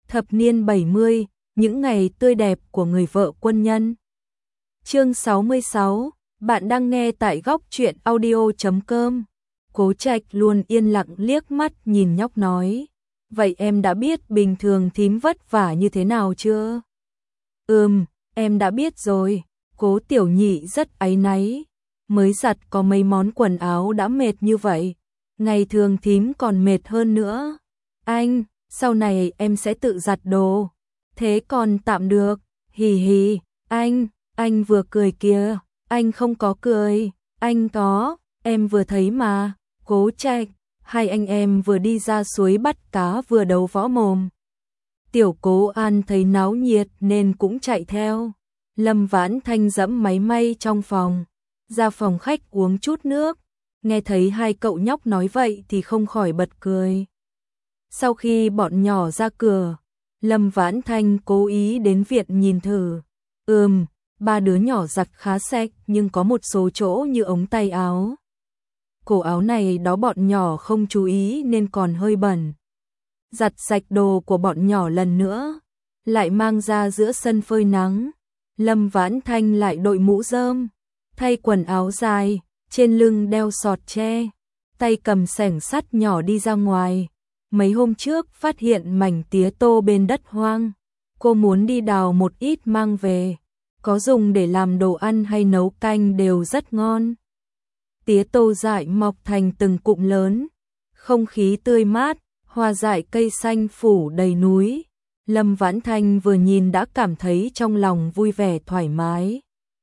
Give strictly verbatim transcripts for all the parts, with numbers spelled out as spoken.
Thập niên bảy mươi, những ngày tươi đẹp của người vợ quân nhân. Chương sáu mươi sáu, bạn đang nghe tại góc truyện audio chấm com. Cố Trạch luôn yên lặng liếc mắt nhìn nhóc nói, vậy em đã biết bình thường thím vất vả như thế nào chưa? Ừm, em đã biết rồi. Cố Tiểu Nhị rất áy náy, mới giặt có mấy món quần áo đã mệt như vậy, ngày thường thím còn mệt hơn nữa. Anh, sau này em sẽ tự giặt đồ. Thế còn tạm được, hì hì, anh, anh vừa cười kìa, anh không có cười, anh có, em vừa thấy mà. Cố Trạch, hai anh em vừa đi ra suối bắt cá vừa đấu võ mồm. Tiểu Cố An thấy náo nhiệt nên cũng chạy theo. Lâm Vãn Thanh dẫm máy may trong phòng, ra phòng khách uống chút nước, nghe thấy hai cậu nhóc nói vậy thì không khỏi bật cười. Sau khi bọn nhỏ ra cửa, Lâm Vãn Thanh cố ý đến viện nhìn thử. Ừm, ba đứa nhỏ giặt khá sạch nhưng có một số chỗ như ống tay áo. Cổ áo này đó bọn nhỏ không chú ý nên còn hơi bẩn. Giặt sạch đồ của bọn nhỏ lần nữa, lại mang ra giữa sân phơi nắng. Lâm Vãn Thanh lại đội mũ rơm, thay quần áo dài, trên lưng đeo sọt tre, tay cầm xẻng sắt nhỏ đi ra ngoài. Mấy hôm trước phát hiện mảnh tía tô bên đất hoang, cô muốn đi đào một ít mang về, có dùng để làm đồ ăn hay nấu canh đều rất ngon. Tía tô dại mọc thành từng cụm lớn, không khí tươi mát, hoa dại cây xanh phủ đầy núi. Lâm Vãn Thanh vừa nhìn đã cảm thấy trong lòng vui vẻ thoải mái.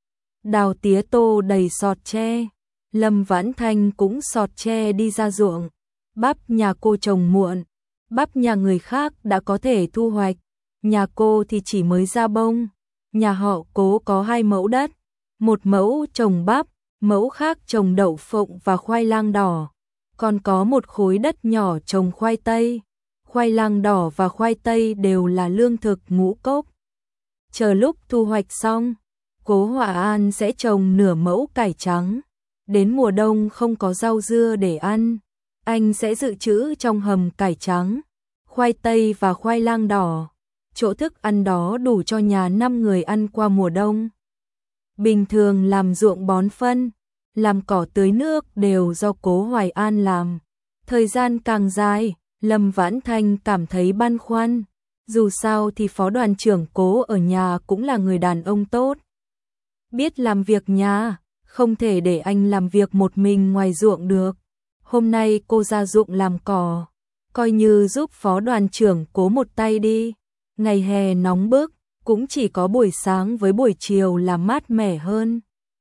Đào tía tô đầy sọt tre, Lâm Vãn Thanh cũng sọt tre đi ra ruộng. Bắp nhà cô trồng muộn, bắp nhà người khác đã có thể thu hoạch, nhà cô thì chỉ mới ra bông. Nhà họ Cố có hai mẫu đất, một mẫu trồng bắp, mẫu khác trồng đậu phộng và khoai lang đỏ, còn có một khối đất nhỏ trồng khoai tây. Khoai lang đỏ và khoai tây đều là lương thực ngũ cốc. Chờ lúc thu hoạch xong, Cố Hòa An sẽ trồng nửa mẫu cải trắng. Đến mùa đông không có rau dưa để ăn, anh sẽ dự trữ trong hầm cải trắng, khoai tây và khoai lang đỏ. Chỗ thức ăn đó đủ cho nhà năm người ăn qua mùa đông. Bình thường làm ruộng bón phân, làm cỏ tưới nước đều do Cố Hoài An làm. Thời gian càng dài, Lâm Vãn Thanh cảm thấy băn khoăn. Dù sao thì phó đoàn trưởng Cố ở nhà cũng là người đàn ông tốt, biết làm việc nhà, không thể để anh làm việc một mình ngoài ruộng được. Hôm nay cô ra ruộng làm cỏ, coi như giúp phó đoàn trưởng Cố một tay đi. Ngày hè nóng bức, cũng chỉ có buổi sáng với buổi chiều là mát mẻ hơn.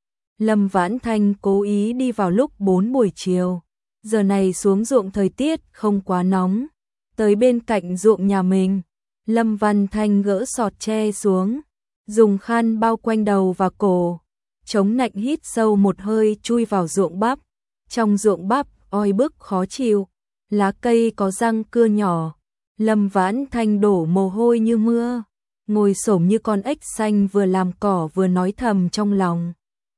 Lâm Vãn Thanh cố ý đi vào lúc bốn buổi chiều. Giờ này xuống ruộng thời tiết không quá nóng. Tới bên cạnh ruộng nhà mình, Lâm Vãn Thanh gỡ sọt tre xuống, dùng khăn bao quanh đầu và cổ, chống nạnh hít sâu một hơi chui vào ruộng bắp. Trong ruộng bắp oi bức khó chịu, lá cây có răng cưa nhỏ. Lâm Vãn Thanh đổ mồ hôi như mưa, ngồi xổm như con ếch xanh vừa làm cỏ vừa nói thầm trong lòng.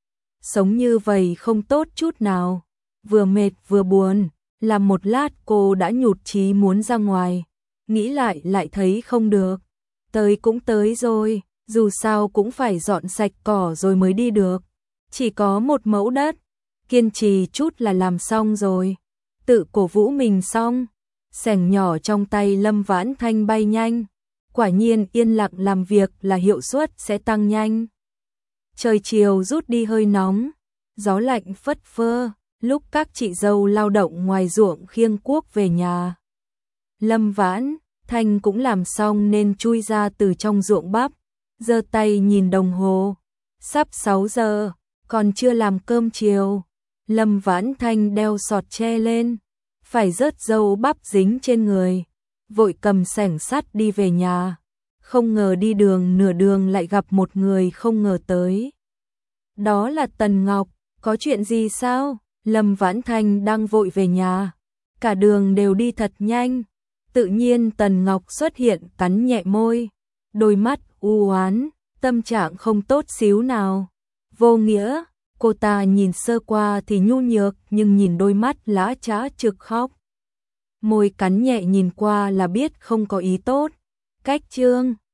Sống như vậy không tốt chút nào, vừa mệt vừa buồn. Làm một lát cô đã nhụt chí muốn ra ngoài, nghĩ lại lại thấy không được. Tới cũng tới rồi, dù sao cũng phải dọn sạch cỏ rồi mới đi được. Chỉ có một mẫu đất, kiên trì chút là làm xong rồi. Tự cổ vũ mình xong, xẻng nhỏ trong tay Lâm Vãn Thanh bay nhanh. Quả nhiên yên lặng làm việc là hiệu suất sẽ tăng nhanh. Trời chiều rút đi hơi nóng, gió lạnh phất phơ. Lúc các chị dâu lao động ngoài ruộng khiêng cuốc về nhà, Lâm Vãn Thanh cũng làm xong nên chui ra từ trong ruộng bắp, giơ tay nhìn đồng hồ, sắp sáu giờ, còn chưa làm cơm chiều. Lâm Vãn Thanh đeo sọt tre lên, phải rớt dâu bắp dính trên người, vội cầm xẻng sắt đi về nhà. Không ngờ đi đường nửa đường lại gặp một người không ngờ tới. Đó là Tần Ngọc. Có chuyện gì sao? Lâm Vãn Thanh đang vội về nhà, cả đường đều đi thật nhanh. Tự nhiên Tần Ngọc xuất hiện cắn nhẹ môi, đôi mắt u oán, tâm trạng không tốt xíu nào. Vô Nghĩa, cô ta nhìn sơ qua thì nhu nhược nhưng nhìn đôi mắt lã chã trực khóc. Môi cắn nhẹ nhìn qua là biết không có ý tốt. Cách chương